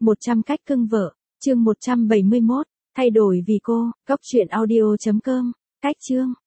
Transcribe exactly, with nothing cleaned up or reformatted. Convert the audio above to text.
một trăm cách cưng vợ, chương một trăm bảy mươi mốt, thay đổi vì cô, góc truyện audio chấm com, cách chương.